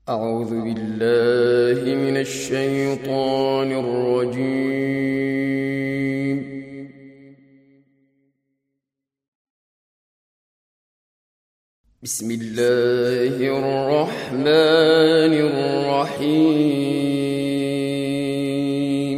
أعوذ بالله من الشيطان الرجيم. بسم الله الرحمن الرحيم.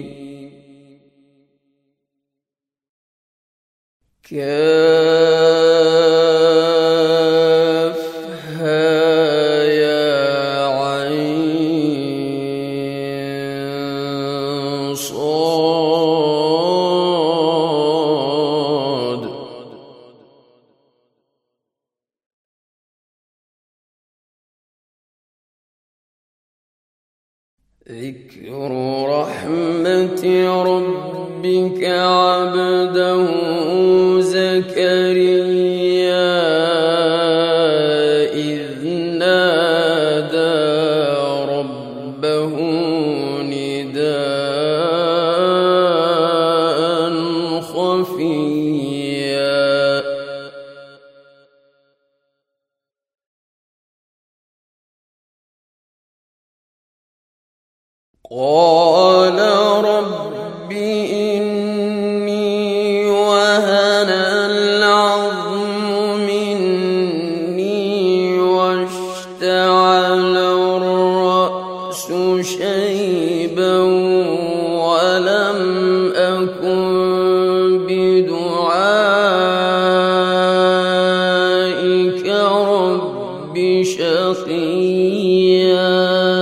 ذكر رحمة ربك عبده زكريا إذ نادى ربه نداء خفيا قال رب إني وهن العظم مني واشتعل الرأس شيبا ولم أكن بدعائك رب شقيا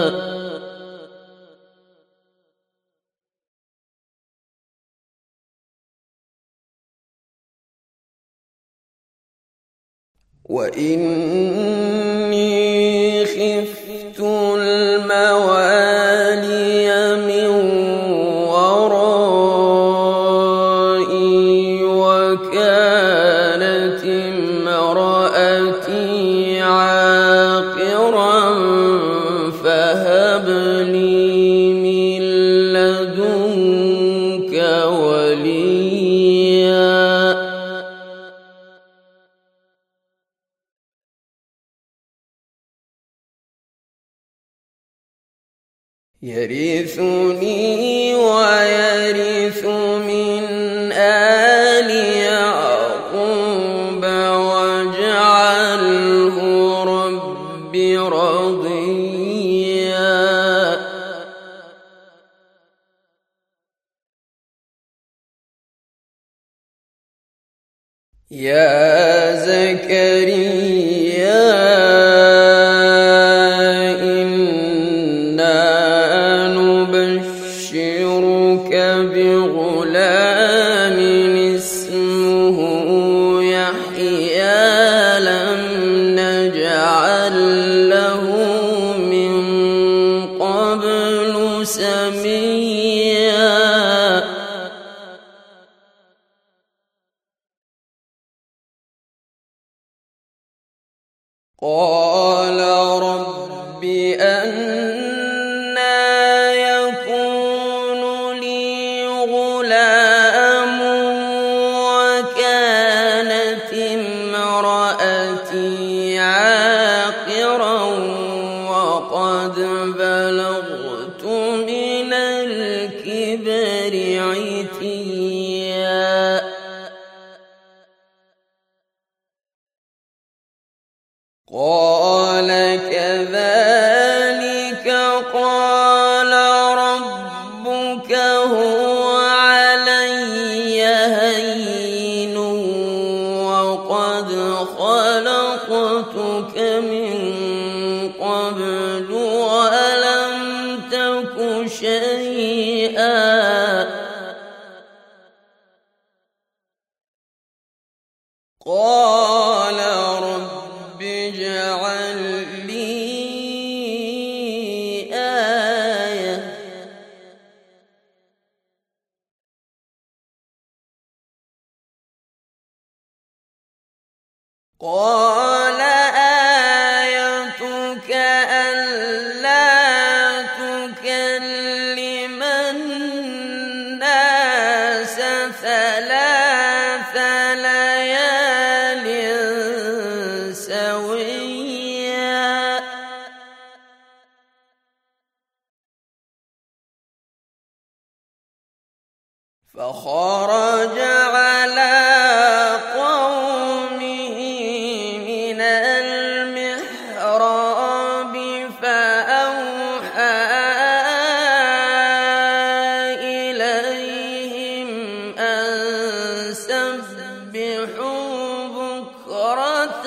وإني خفت الموالي من ورائي وكانت امرأتي عاقرا فهب لي من لدنك وليا يرثني ويرث من آل يعقوب واجعله رب رضيا يا زكريا بغلام اسمه يحيى لم نجعل له من قبل سميا قال رب أنى يكون لي غلام وكانت امرأتي عاقرا وقد بلغت من الكبر عتيا قال كذلك قال ربك هو علي هين وقد خلقتك من قبل ولم تك شيئا قال رب اجعل لي آية قال آيتك ألا تكلم الناس ثلاث ليال سويا فخرج على قومه من المحراب فأوحى إليهم أن سبحوا بكرة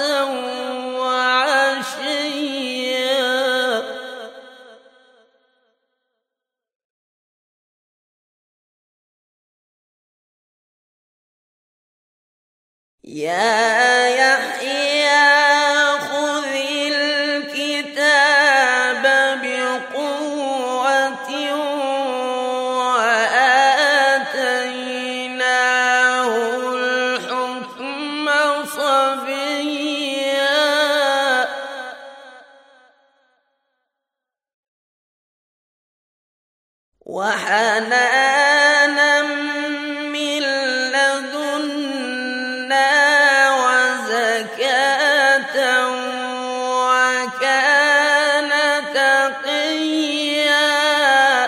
وعشيا يا يحيى خذ الكتاب بقوة وآتيناه الحكم صبيا وحنانا من لدنا وزكاة وكان تقيا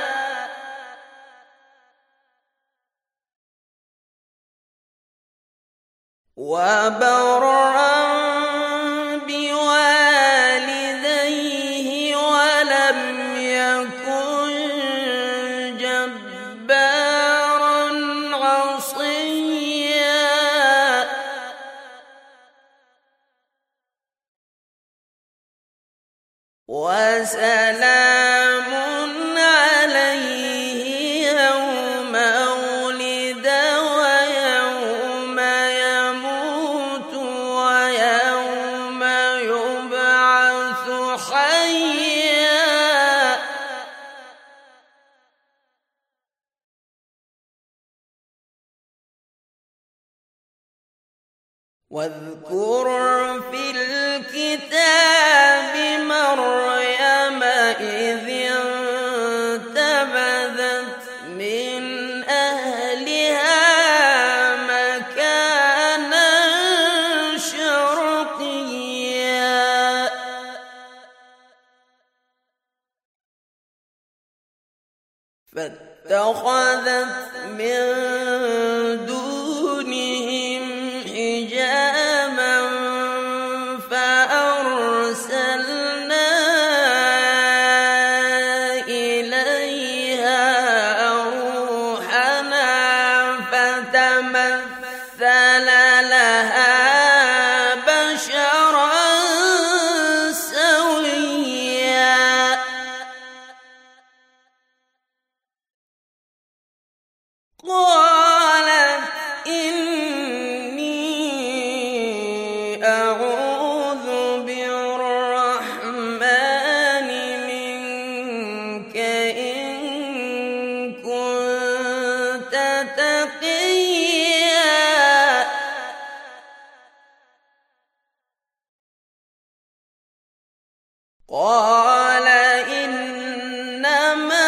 وبرا بوالديه ولم يكن جبارا عصيا وسلام عليه يوم ولد ويوم يموت ويوم يبعث حيا واذكر في الكتاب مريم إذ انتبذت من أهلها مكانا شرقيا فاتخذت من دونهم حجابا فأرسلنا إليها روحنا فتمثل لها بشرا سويا قالت إني أعوذ بالرحمن منك إن كنت تقيا قال إنما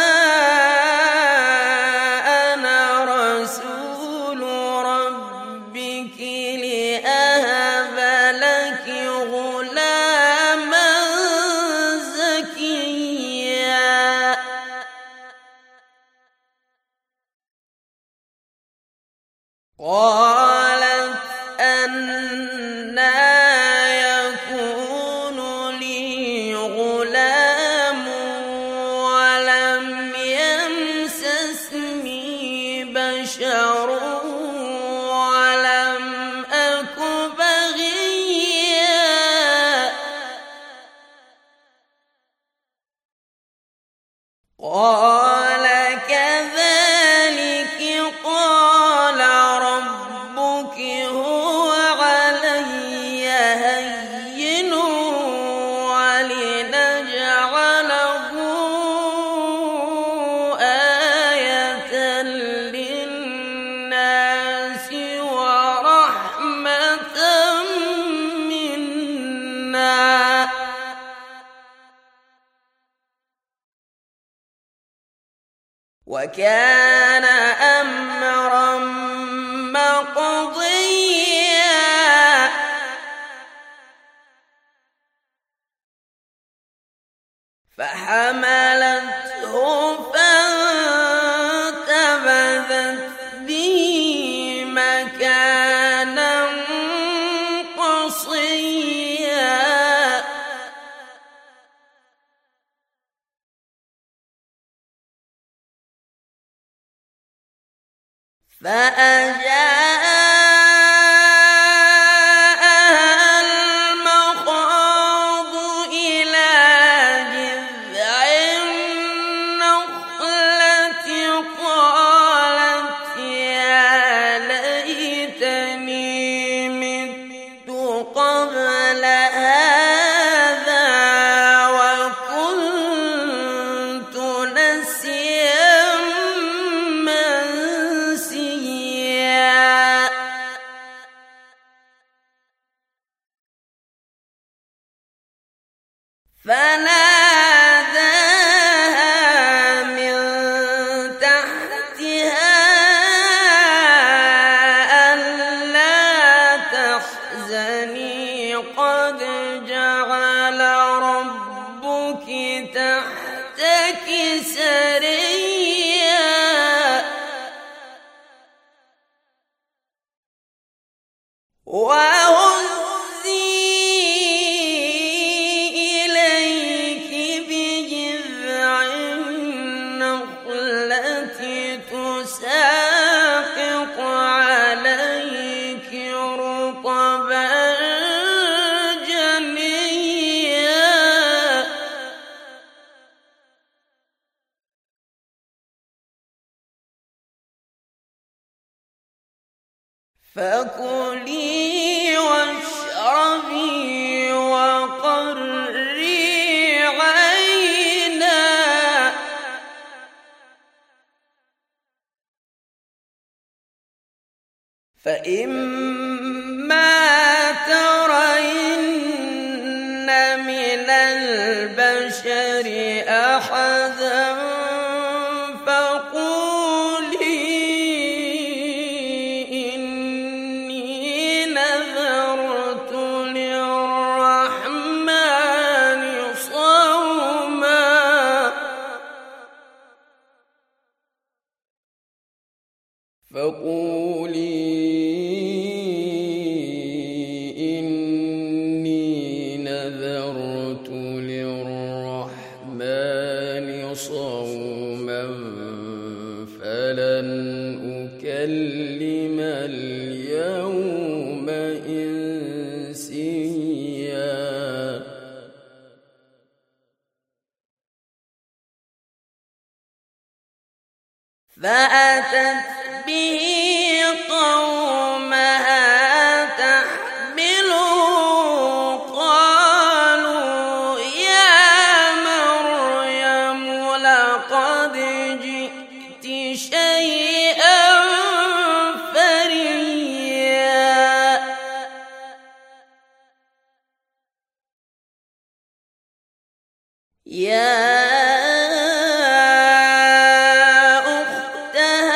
أنا رسول ربك لأهب لك غلاما زكيا قالت أنى يكون لي غلام ولم يمسسني بشر ولم أك بغيا قال كذلك قال ربك هو علي هين ولنجعله آية للناس ورحمة منا وكان أمرا مقضيا فحملته فانتبذت به فأجاءها المخاض إلى جذع النخلة قالت يا ليتني مت قبل هذا وكنت نسيا منسيا فناداها من تحتها ألا تحزني قد جعل ربك تحتك سريا وهزي إليك بجذع النخلة تساقط عليك رطبا جنيا فكلي واشربي وقري عينا فإما ترين من البشر أحدا فقولي إني نذرت للرحمن صوما فقولي إني نذرت للرحمن صوما فلن أكلم اليوم إنسيا فأتت به قومها تحمله قالوا يا مريم لقد جئت شيئا فريا يا أخت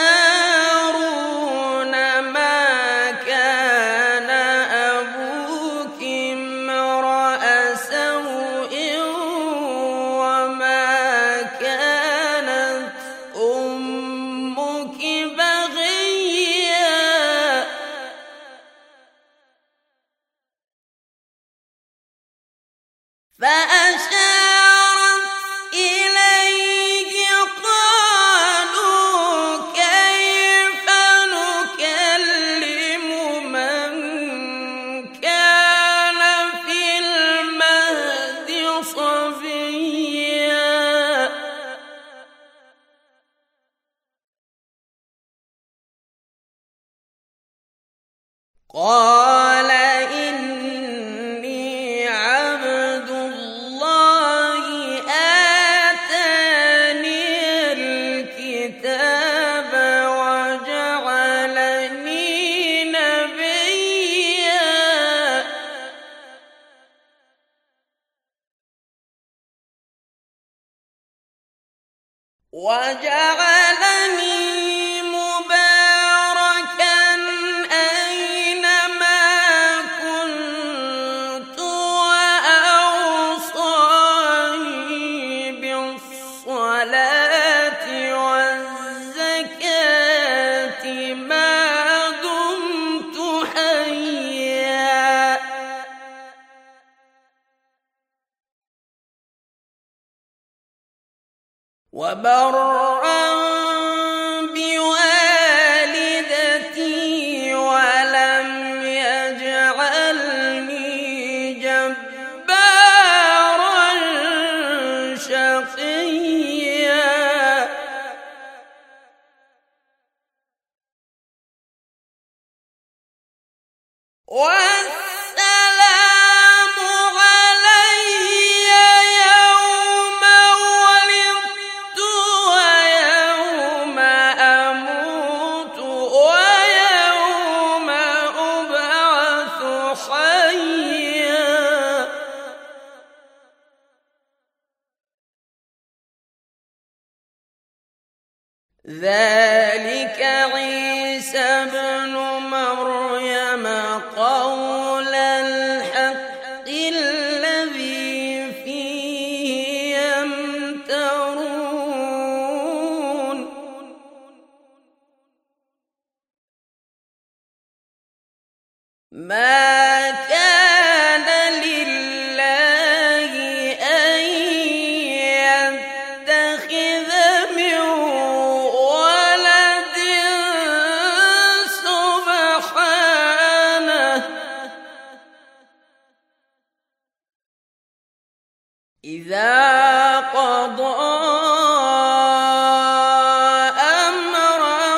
هارون ما كان أبوك امرأ سوء وما كانت أمك بغيا فأشارت إليه قالوا كيف نكلم من كان في المهد صبيا قال إني عبد الله آتاني الكتاب وجعلني نبيا وجعلني مباركا أينما كنت وأوصاني بالصلاة والزكاة ما دمت حيا وبرا بوالدتي ذلك عيسى ابن مريم قول الحق الذي فيه يمترون ما كان لله أن يتخذ من ولد سبحانه إذا قضى أمرا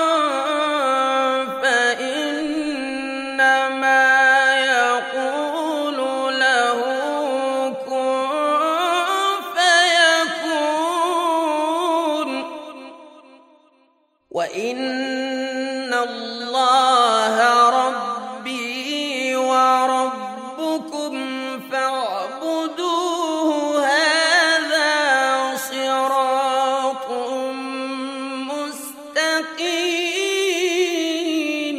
فإنما يقول له كن فيكون وإن الله ربي وربكم فاعبدوه هذا صراط مستقيم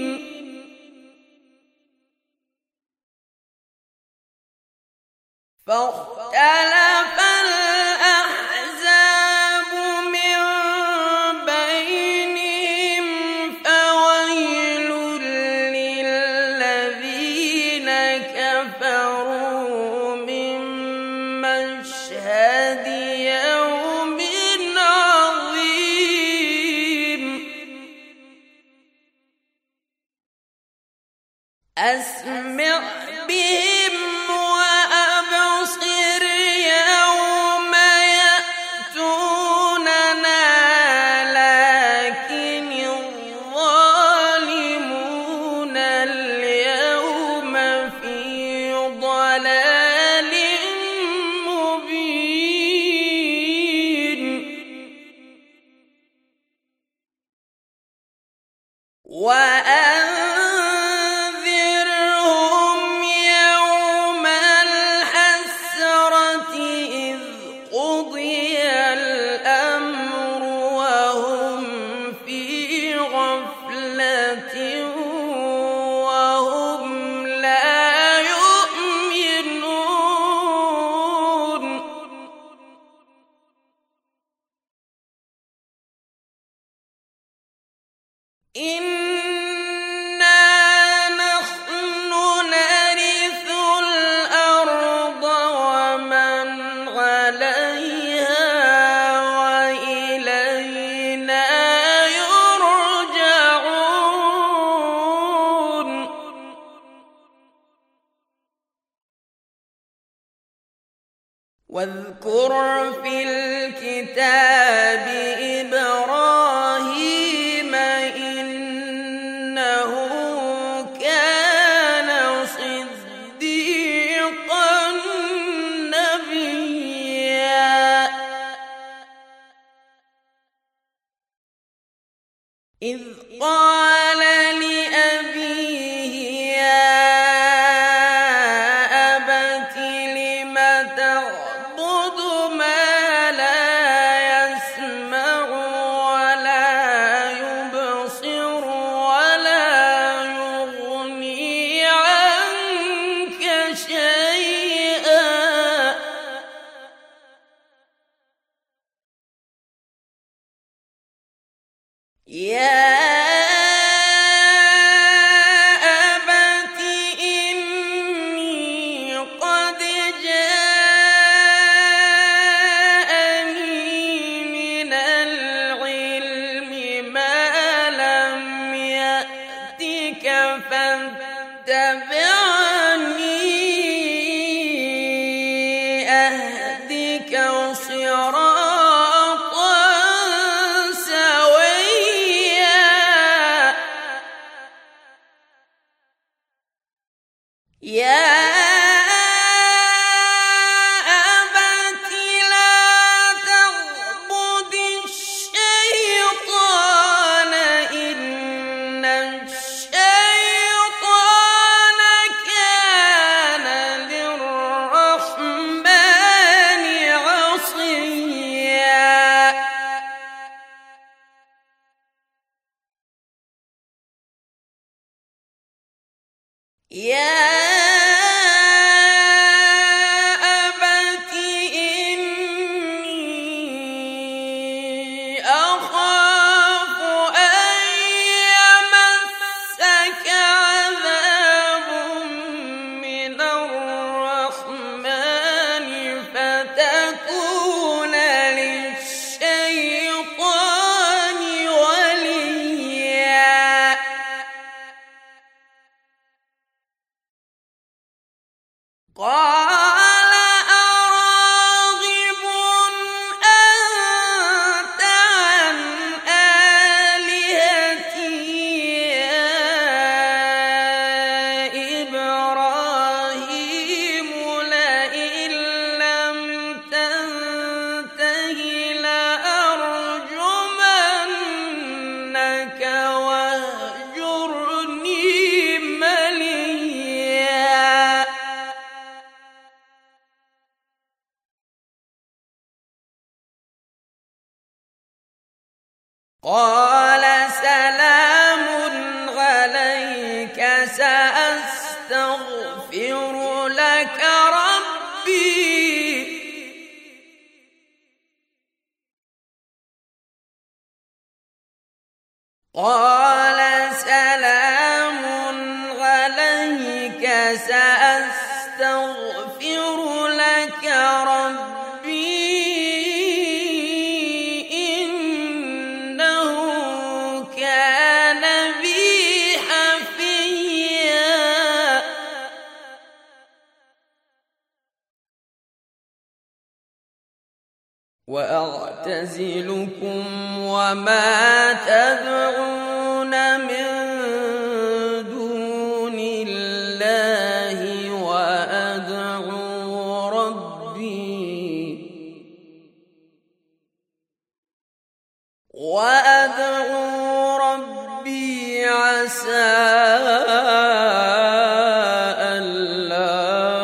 فاختلف الأحزاب من بينهم فويل للذين كفروا من مشهد يوم عظيم أسمع بهم وأبصر يوم يأتوننا لكن الظالمون اليوم في ضلال مبين وأنذرهم يوم الحسرة إذ قضي الأمر وهم في غفلة وهم لا يؤمنون إنا نحن نرث الأرض ومن عليها وإلينا يرجعون واذكر في الكتاب إبراهيم إنه كان صديقا نبيا إذ قال لأبيه يا أبت لم تعبد ما لا يسمع ولا يبصر ولا يغني عنك شيئا يا أبت إني قد جاءني من العلم ما لم يأتك فاتبعني أهدك صراطا سويا يا أبت لا تعبد الشيطان إن الشيطان كان للرحمن عصيا يا أبت إني أخاف أن يمسك عذاب من الرحمن فتكون للشيطان وليا. قال أراغب أنت عن آلهتي يا إبراهيم لئن لم تنته لأرجمنك واهجرني مليا. قال سلام عليك سأستغفر لك ربي. قال سلام عليك سأستغفر لك ربي إنه كان بي حفيا. وأعتزلكم وما تدعون من دون الله وأدعو ربي عسى ألا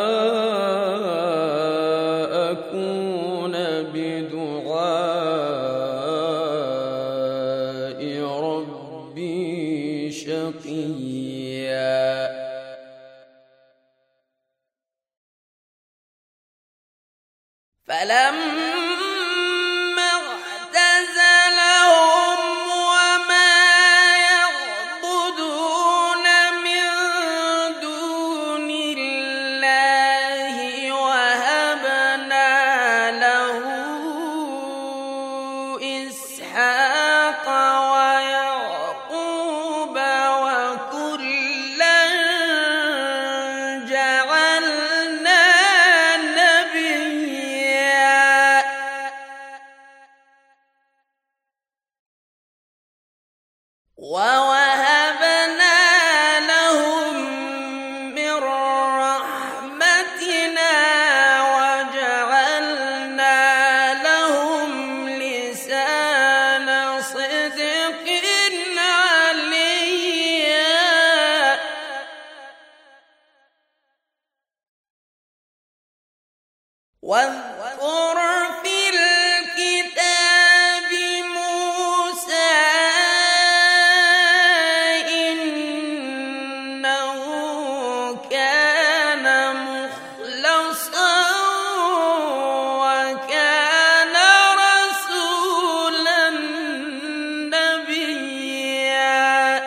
أكون بدعاء ربي شقيا. فلما اعتزلهم وما يعبدون من دون الله وهبنا له إسحاق ويعقوب وكلا جعلنا نبيا. ووهبنا لهم من رحمتنا وجعلنا لهم لسان صدق عليا. واذكر في الكتاب موسى إنه كان مخلصا وكان رسولا نبيا.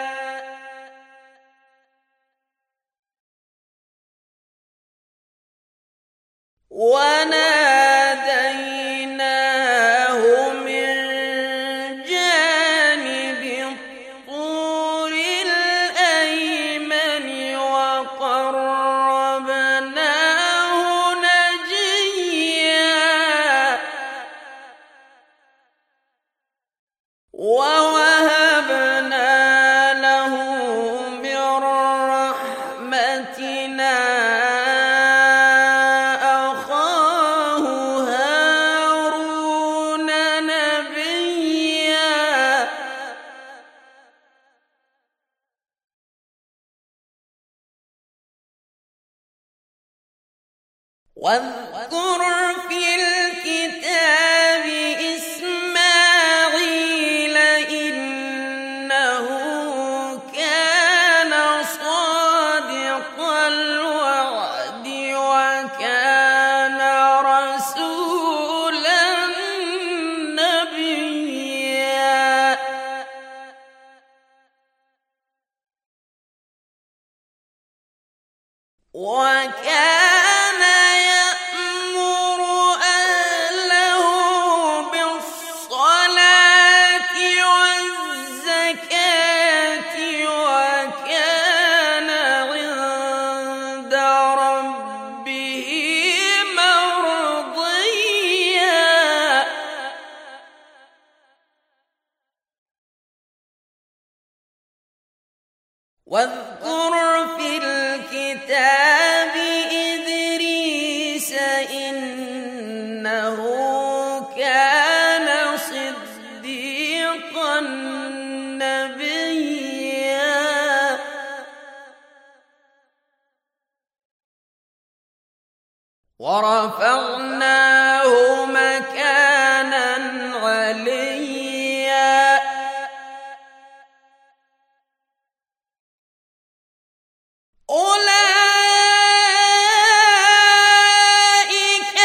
وناديناه من جانب الطور الأيمن وقربناه نجيا. ووهبنا له من رحمتنا أخاه هارون نبيا. واذكر في الكتاب إسماعيل إنه كان صادق وكان يأمر أهله بالصلاة والزكاة وكان عند ربه مرضيا. واذكر في الكتاب إدريس إنه كان صديقا نبيا. ورفعناه مكانا عليا. أولئك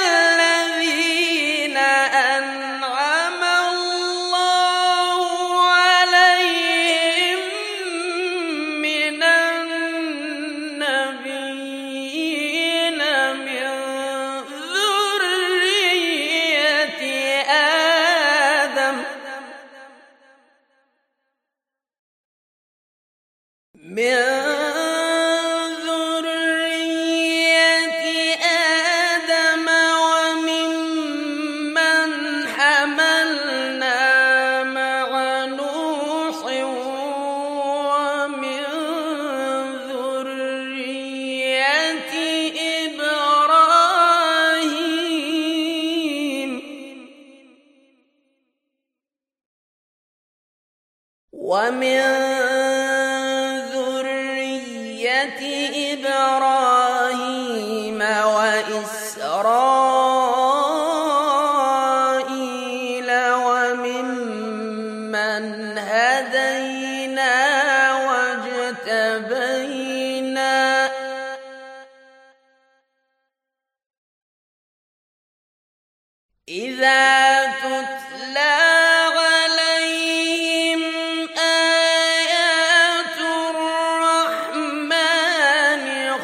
الذين أنعم الله عليهم من النبيين من ذرية آدم وممن حملنا مع نوح ومن ذرية إبراهيم وإسرائيل وممن هدينا واجتبينا. إذا تتلى عليهم آيات الرحمن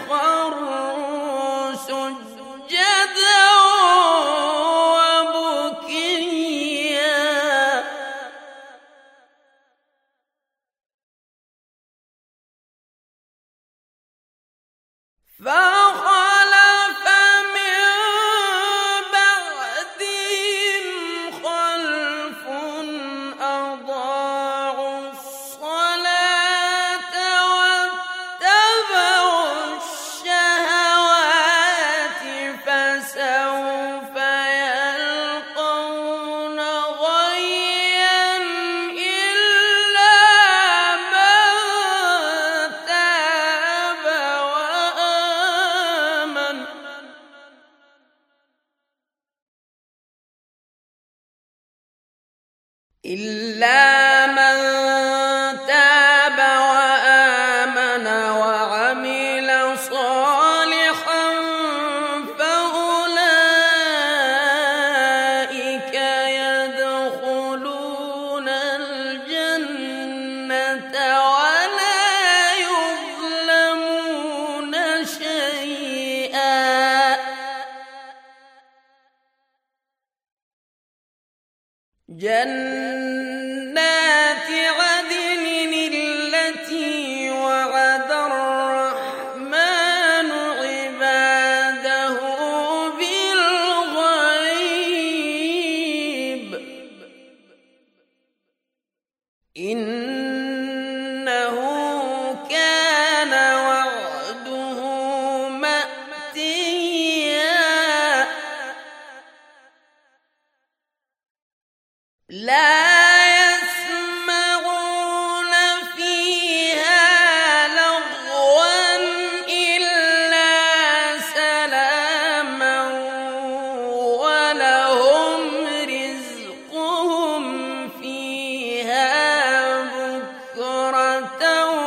خروا سجدا وبكيا. فخلف من بعدهم خلف أضاعوا الصلاة واتبعوا الشهوات فسوف يلقون غيا إلا من تاب وآمن. وعمل صالحا فأولئك يدخلون الجنة ولا يظلمون شيئا. جنات عدن التي وعد الرحمن عباده بالغيب إنه كان وعده مأتيا. لا يسمعون فيها لغوا إلا سلاما ولهم رزقهم فيها بكرة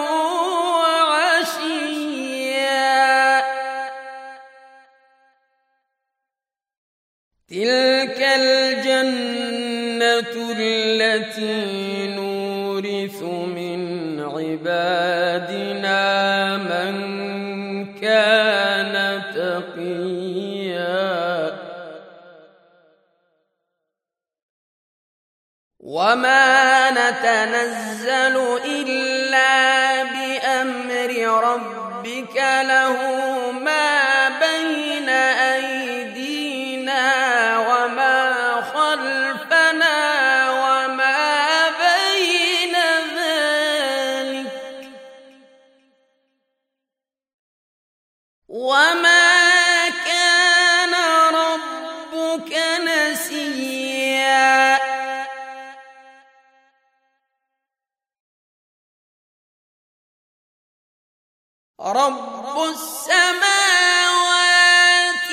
وعشيا. تلك الجنة التي نورث من عبادنا من كان وما نتنزل إلا بأمر ربك له ما بين أيدينا وما خلفنا وما بين ذلك وما كان ربك نسيا رب السماوات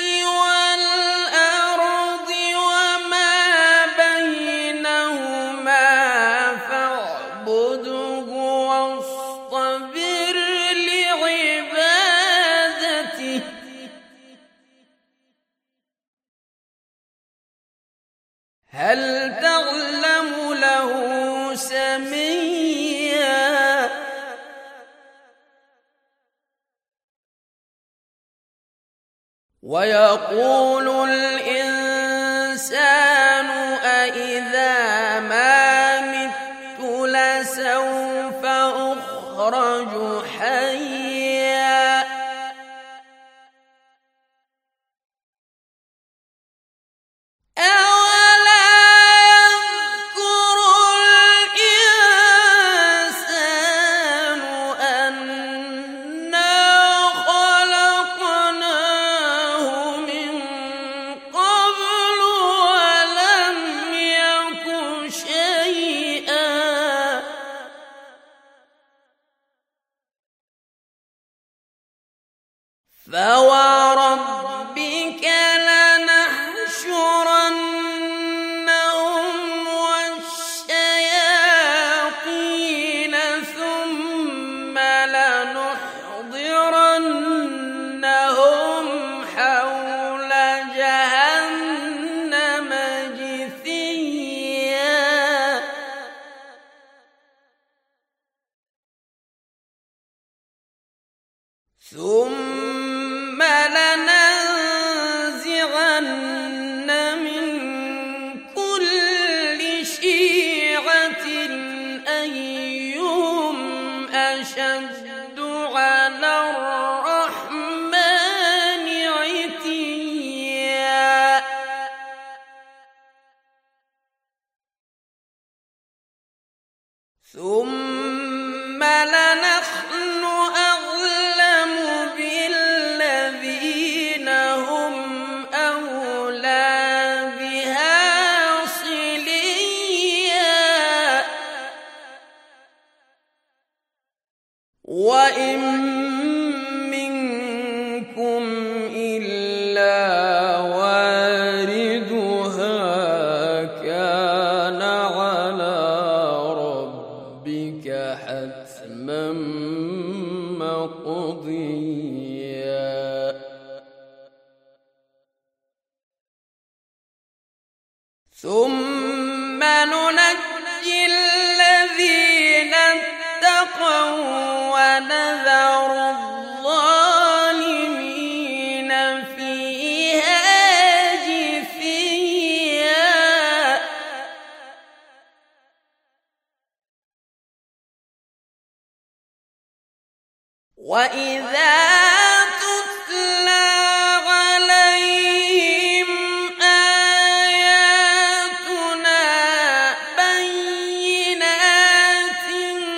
والأرض وما بينهما فاعبده واصطبر لعبادته هل تعلم له سميا ويقول الإنسان أإذا ما مت لسوف أخرج حيا أولا يذكر الإنسان أنا خلقناه من قبل ولم يك شيئا فوربك لنحشرنهم والشياطين ثم لنحضرنهم حول جهنم جثيا ثم لننزعن من كل شيعة أيهم أشد على الرحمن عتيا ثم لنحن أعلم بالذين هم أولى بها صليا وإن منكم إلا واردها كان على ربك حتما مقضيا ثم ننجي الذين اتقوا ونذر الظالمين فيها جثيا وإذا تتلى عليهم آياتنا بينات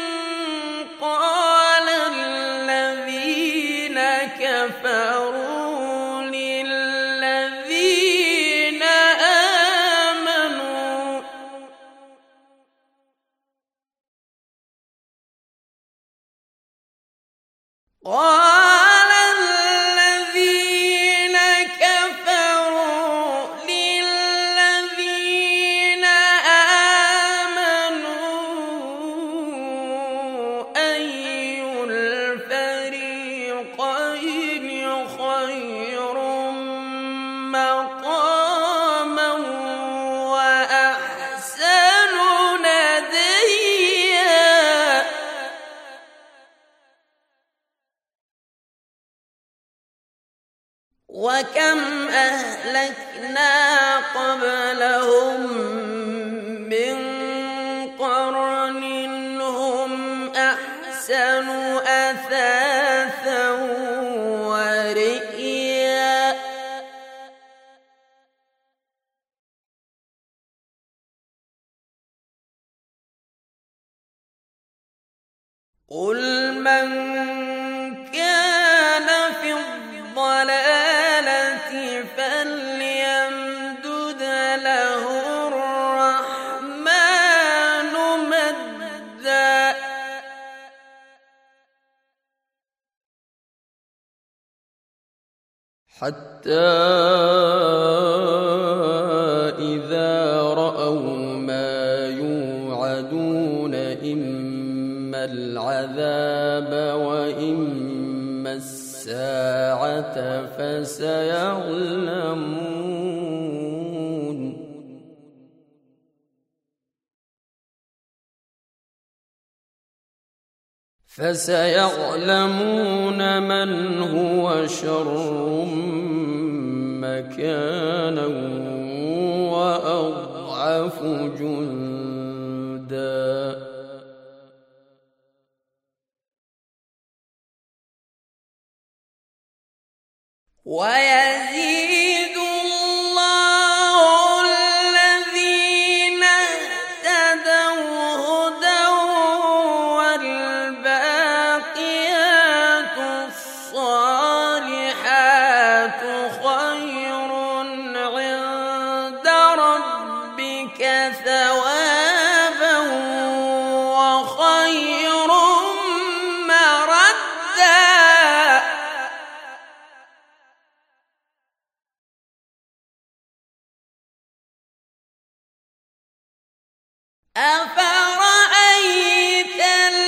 قال الذين كفروا للذين آمنوا قال الذين كفروا للذين آمنوا أي الفريقين خير مقاما وأحسن نديا وكم أهلكنا قبلهم من قل من كان في الضلالة فليمدد له الرحمن مدا حتى إذا رأوا ما يوعدون إما العذاب وإما الساعة فسيعلمون من هو شر مكانا وأضعف جندا ويزيد الله الذين اهتدوا هدى والباقيات الصالحات خير عند ربك ثوابا وخير مردا أفرأيت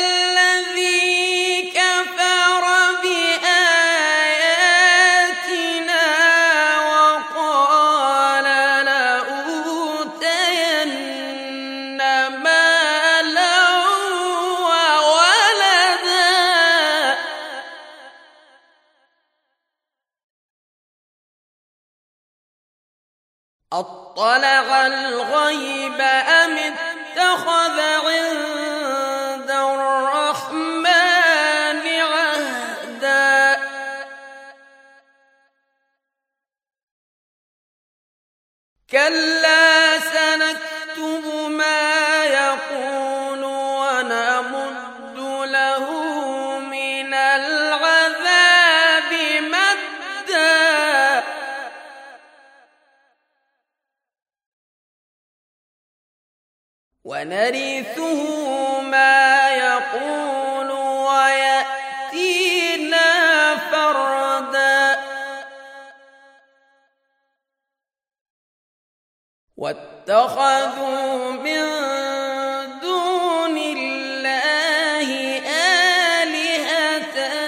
الذي كفر بآياتنا وقال لأوتين مالا وولدا أطلع الغيب أم اتخذ عند الرحمن عهدا كلا سنكتب ما يقول ونمد له من العذاب مدا ونرثه ما يقول ويأتينا فردا واتخذوا من دون الله آلهة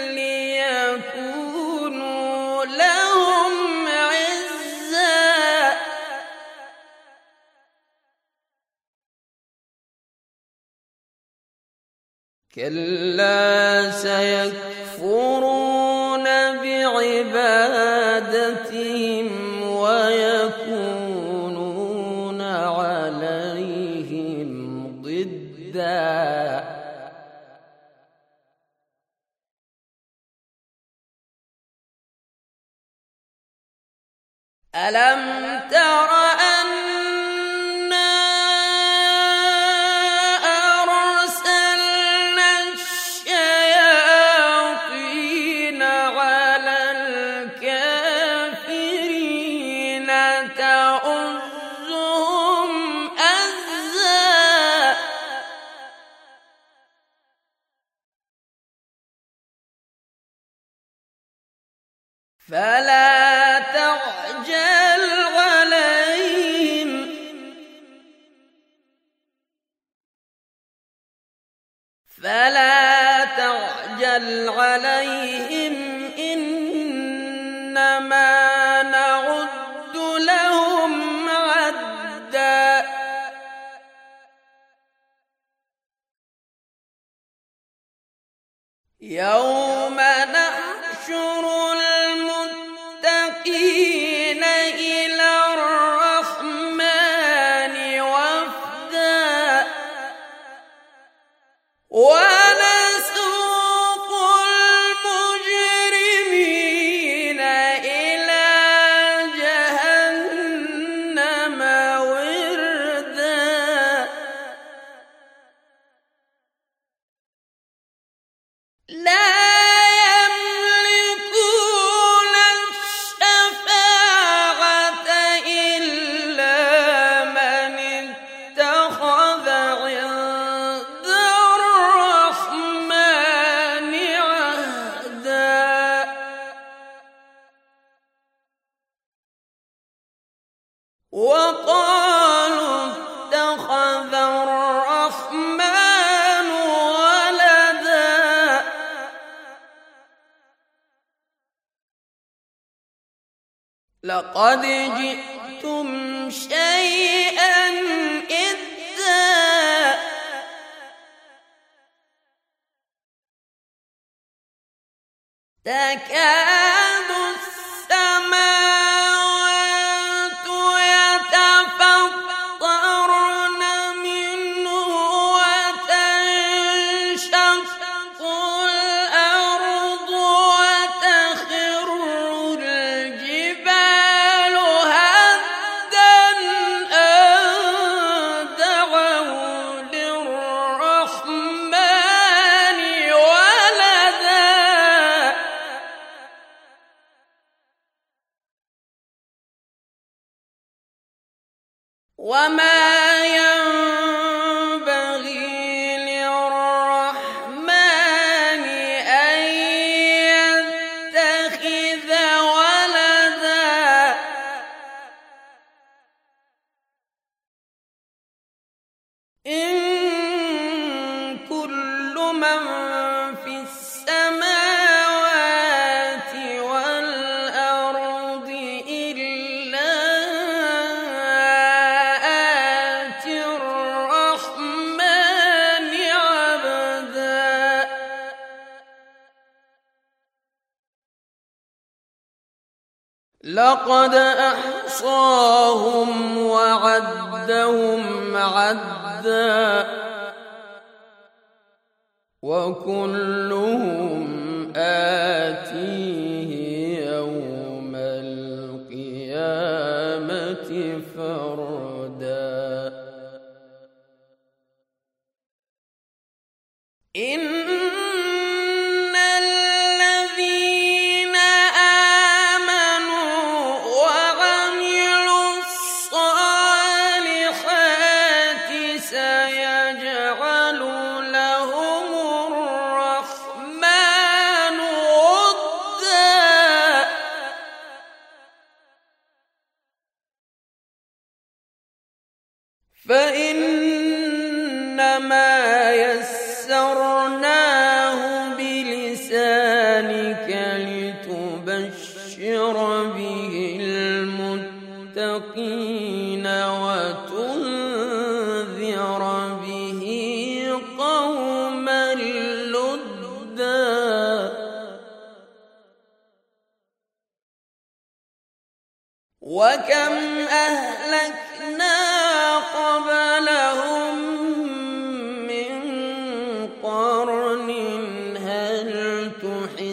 ليكونوا لهم عزا كلا سيكفرون بعبادتهم ويكونون عليهم ضدا ألم تر أنا أرسلنا الشياطين على الكافرين تؤزهم أزا فلا تعجل عليهم إنما نعد لهم عدا يوم نحشر المتقين إلى الرحمن وفدا ونسوق المجرمين إلى جهنم وردا وقالوا اتخذ الرحمن ولدا لقد جئتم شيئا إدا تكاد السماوات يتفطرن منه وتنشق الأرض وتخر الجبال هدا أن دعوا للرحمن ولدا وما ينبغي للرحمن أن يتخذ ولدا إن كل من في السماوات والأرض إلا آتي الرحمن عبدا لقد أحصاهم وعدهم عدا وكلهم آتيه يوم القيامة فردا إن الذين آمنوا وعملوا الصالحات سيجعل لهم الرحمن ودا فإنما يسرناه بلسانك لتبشر به المتقين وتنذر به قوما لدا وكم أهلكنا قبلهم من قرن هل تحس